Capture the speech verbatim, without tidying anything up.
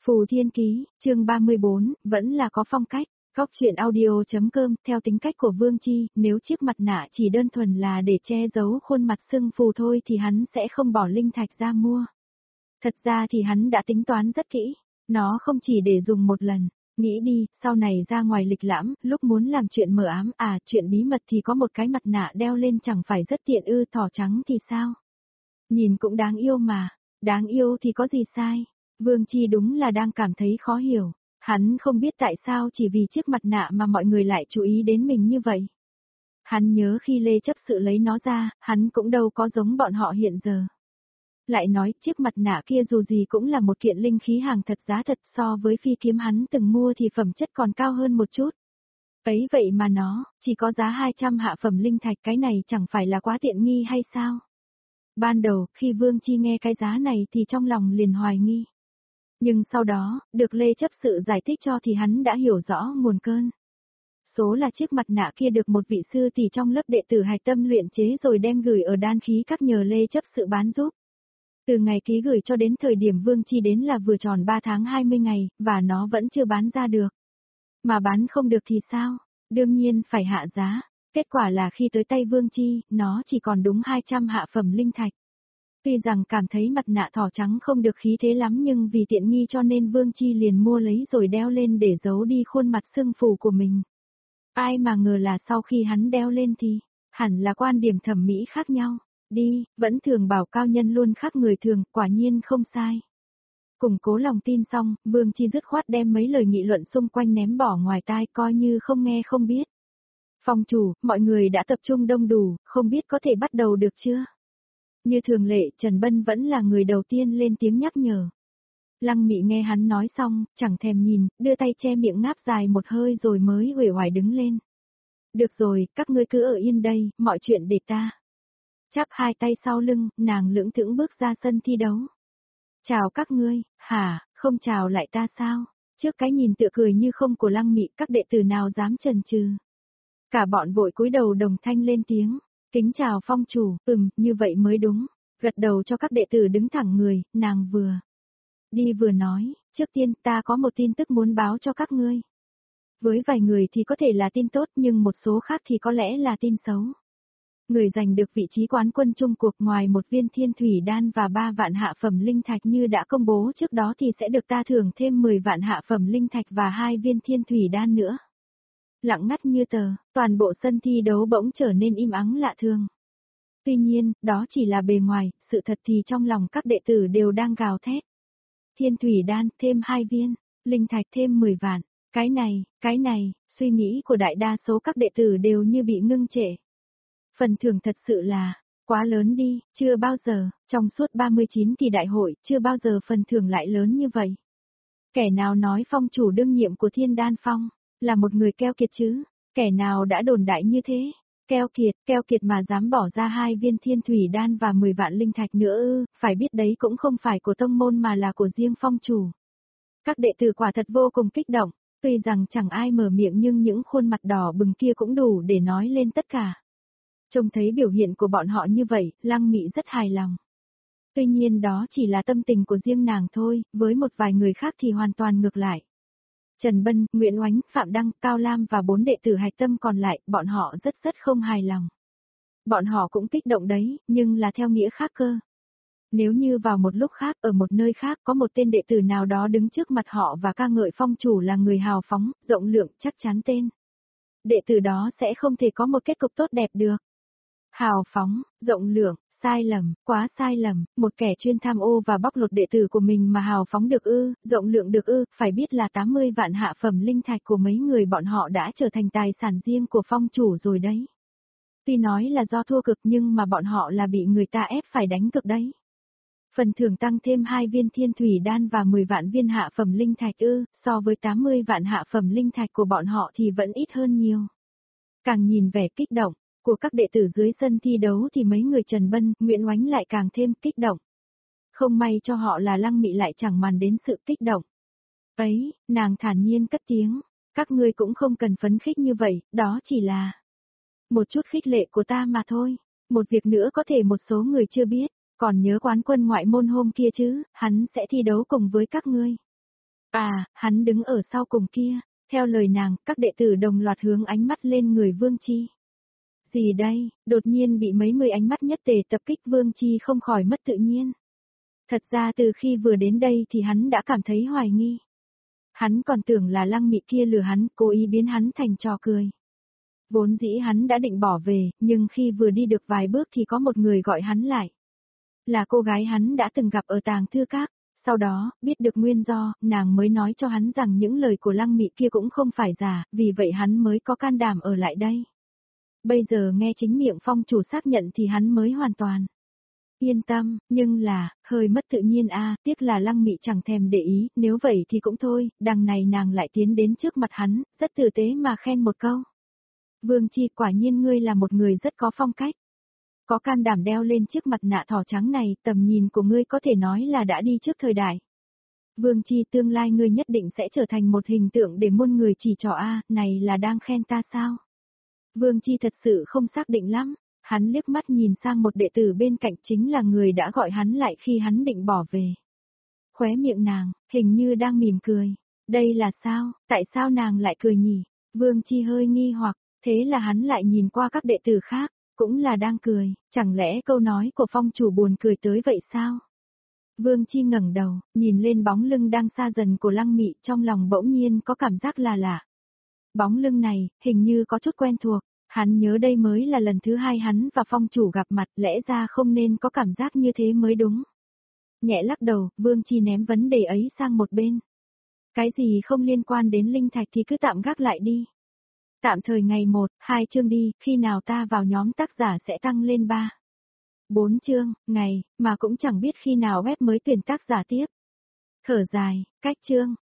Phù Thiên Ký, chương ba mươi bốn, vẫn là có phong cách. Góc truyện audio.com, theo tính cách của Vương Chi, nếu chiếc mặt nạ chỉ đơn thuần là để che giấu khuôn mặt sưng phù thôi thì hắn sẽ không bỏ linh thạch ra mua. Thật ra thì hắn đã tính toán rất kỹ, nó không chỉ để dùng một lần, nghĩ đi, sau này ra ngoài lịch lãm, lúc muốn làm chuyện mờ ám à, chuyện bí mật thì có một cái mặt nạ đeo lên chẳng phải rất tiện ư, thỏ trắng thì sao? Nhìn cũng đáng yêu mà, đáng yêu thì có gì sai? Vương Chi đúng là đang cảm thấy khó hiểu, hắn không biết tại sao chỉ vì chiếc mặt nạ mà mọi người lại chú ý đến mình như vậy. Hắn nhớ khi Lê chấp sự lấy nó ra, hắn cũng đâu có giống bọn họ hiện giờ. Lại nói chiếc mặt nạ kia dù gì cũng là một kiện linh khí hàng thật giá thật, so với phi kiếm hắn từng mua thì phẩm chất còn cao hơn một chút. Ấy vậy mà nó, chỉ có giá hai trăm hạ phẩm linh thạch, cái này chẳng phải là quá tiện nghi hay sao? Ban đầu, khi Vương Chi nghe cái giá này thì trong lòng liền hoài nghi. Nhưng sau đó, được Lê chấp sự giải thích cho thì hắn đã hiểu rõ nguồn cơn. Số là chiếc mặt nạ kia được một vị sư tỷ trong lớp đệ tử Hạch Tâm luyện chế rồi đem gửi ở đan khí các nhờ Lê chấp sự bán giúp. Từ ngày ký gửi cho đến thời điểm Vương Chi đến là vừa tròn ba tháng hai mươi ngày, và nó vẫn chưa bán ra được. Mà bán không được thì sao? Đương nhiên phải hạ giá. Kết quả là khi tới tay Vương Chi, nó chỉ còn đúng hai trăm hạ phẩm linh thạch. Tuy rằng cảm thấy mặt nạ thỏ trắng không được khí thế lắm nhưng vì tiện nghi cho nên Vương Chi liền mua lấy rồi đeo lên để giấu đi khuôn mặt sưng phù của mình. Ai mà ngờ là sau khi hắn đeo lên thì, hẳn là quan điểm thẩm mỹ khác nhau. Đi, vẫn thường bảo cao nhân luôn khác người thường, quả nhiên không sai. Củng cố lòng tin xong, Vương Chi dứt khoát đem mấy lời nghị luận xung quanh ném bỏ ngoài tai coi như không nghe không biết. Phòng chủ, mọi người đã tập trung đông đủ, không biết có thể bắt đầu được chưa? Như thường lệ, Trần Bân vẫn là người đầu tiên lên tiếng nhắc nhở. Lăng Mị nghe hắn nói xong, chẳng thèm nhìn, đưa tay che miệng ngáp dài một hơi rồi mới uể oải đứng lên. Được rồi, các ngươi cứ ở yên đây, mọi chuyện để ta. Chắp hai tay sau lưng, nàng lưỡng thững bước ra sân thi đấu. Chào các ngươi, hả, không chào lại ta sao? Trước cái nhìn tựa cười như không của Lăng Mị, các đệ tử nào dám chần chừ. Cả bọn vội cúi đầu đồng thanh lên tiếng. Kính chào phong chủ, ừm, như vậy mới đúng. Gật đầu cho các đệ tử đứng thẳng người, nàng vừa đi vừa nói, trước tiên ta có một tin tức muốn báo cho các ngươi. Với vài người thì có thể là tin tốt nhưng một số khác thì có lẽ là tin xấu. Người giành được vị trí quán quân chung cuộc ngoài một viên thiên thủy đan và ba vạn hạ phẩm linh thạch như đã công bố trước đó thì sẽ được ta thưởng thêm mười vạn hạ phẩm linh thạch và hai viên thiên thủy đan nữa. Lặng ngắt như tờ, toàn bộ sân thi đấu bỗng trở nên im ắng lạ thường. Tuy nhiên, đó chỉ là bề ngoài, sự thật thì trong lòng các đệ tử đều đang gào thét. Thiên thủy đan thêm hai viên, linh thạch thêm mười vạn, cái này, cái này, suy nghĩ của đại đa số các đệ tử đều như bị ngưng trệ. Phần thưởng thật sự là, quá lớn đi, chưa bao giờ, trong suốt ba mươi chín kỳ đại hội, chưa bao giờ phần thưởng lại lớn như vậy. Kẻ nào nói phong chủ đương nhiệm của Thiên Đan Phong, là một người keo kiệt chứ, kẻ nào đã đồn đại như thế, keo kiệt, keo kiệt mà dám bỏ ra hai viên thiên thủy đan và mười vạn linh thạch nữa ư, phải biết đấy cũng không phải của tông môn mà là của riêng phong chủ. Các đệ tử quả thật vô cùng kích động, tuy rằng chẳng ai mở miệng nhưng những khuôn mặt đỏ bừng kia cũng đủ để nói lên tất cả. Trông thấy biểu hiện của bọn họ như vậy, Lăng Mị rất hài lòng. Tuy nhiên đó chỉ là tâm tình của riêng nàng thôi, với một vài người khác thì hoàn toàn ngược lại. Trần Bân, Nguyễn Oánh, Phạm Đăng, Cao Lam và bốn đệ tử Hạch Tâm còn lại, bọn họ rất rất không hài lòng. Bọn họ cũng kích động đấy, nhưng là theo nghĩa khác cơ. Nếu như vào một lúc khác, ở một nơi khác có một tên đệ tử nào đó đứng trước mặt họ và ca ngợi phong chủ là người hào phóng, rộng lượng, chắc chắn tên đệ tử đó sẽ không thể có một kết cục tốt đẹp được. Hào phóng, rộng lượng, sai lầm, quá sai lầm, một kẻ chuyên tham ô và bóc lột đệ tử của mình mà hào phóng được ư, rộng lượng được ư, phải biết là tám mươi vạn hạ phẩm linh thạch của mấy người bọn họ đã trở thành tài sản riêng của phong chủ rồi đấy. Tuy nói là do thua cực nhưng mà bọn họ là bị người ta ép phải đánh cực đấy. Phần thưởng tăng thêm hai viên thiên thủy đan và mười vạn viên hạ phẩm linh thạch ư, so với tám mươi vạn hạ phẩm linh thạch của bọn họ thì vẫn ít hơn nhiều. Càng nhìn vẻ kích động của các đệ tử dưới sân thi đấu thì mấy người Trần Bân, Nguyễn Oánh lại càng thêm kích động. Không may cho họ là Lăng Mị lại chẳng màng đến sự kích động. Ấy, nàng thản nhiên cất tiếng, các ngươi cũng không cần phấn khích như vậy, đó chỉ là một chút khích lệ của ta mà thôi. Một việc nữa có thể một số người chưa biết, còn nhớ quán quân ngoại môn hôm kia chứ, hắn sẽ thi đấu cùng với các ngươi. À, hắn đứng ở sau cùng kia, theo lời nàng, các đệ tử đồng loạt hướng ánh mắt lên người Vương Chi. Gì đây, đột nhiên bị mấy mươi ánh mắt nhất tề tập kích Vương Chi không khỏi mất tự nhiên. Thật ra từ khi vừa đến đây thì hắn đã cảm thấy hoài nghi. Hắn còn tưởng là Lăng Mị kia lừa hắn, cố ý biến hắn thành trò cười. Vốn dĩ hắn đã định bỏ về, nhưng khi vừa đi được vài bước thì có một người gọi hắn lại. Là cô gái hắn đã từng gặp ở tàng thư các, sau đó, biết được nguyên do, nàng mới nói cho hắn rằng những lời của Lăng Mị kia cũng không phải giả, vì vậy hắn mới có can đảm ở lại đây. Bây giờ nghe chính miệng phong chủ xác nhận thì hắn mới hoàn toàn yên tâm, nhưng là, hơi mất tự nhiên a, tiếc là Lăng Mị chẳng thèm để ý, nếu vậy thì cũng thôi, đằng này nàng lại tiến đến trước mặt hắn, rất tử tế mà khen một câu. Vương Chi, quả nhiên ngươi là một người rất có phong cách. Có can đảm đeo lên chiếc mặt nạ thỏ trắng này, tầm nhìn của ngươi có thể nói là đã đi trước thời đại. Vương Chi, tương lai ngươi nhất định sẽ trở thành một hình tượng để muôn người chỉ trỏ a, này là đang khen ta sao? Vương Chi thật sự không xác định lắm, hắn liếc mắt nhìn sang một đệ tử bên cạnh chính là người đã gọi hắn lại khi hắn định bỏ về. Khóe miệng nàng, hình như đang mỉm cười. Đây là sao, tại sao nàng lại cười nhỉ? Vương Chi hơi nghi hoặc, thế là hắn lại nhìn qua các đệ tử khác, cũng là đang cười, chẳng lẽ câu nói của phong chủ buồn cười tới vậy sao? Vương Chi ngẩng đầu, nhìn lên bóng lưng đang xa dần của Lăng Mị, trong lòng bỗng nhiên có cảm giác là lạ. Bóng lưng này, hình như có chút quen thuộc, hắn nhớ đây mới là lần thứ hai hắn và phong chủ gặp mặt, lẽ ra không nên có cảm giác như thế mới đúng. Nhẹ lắc đầu, Vương Chi ném vấn đề ấy sang một bên. Cái gì không liên quan đến linh thạch thì cứ tạm gác lại đi. Tạm thời ngày một, hai chương đi, khi nào ta vào nhóm tác giả sẽ tăng lên ba. bốn chương, ngày, mà cũng chẳng biết khi nào web mới tuyển tác giả tiếp. Thở dài, cách chương.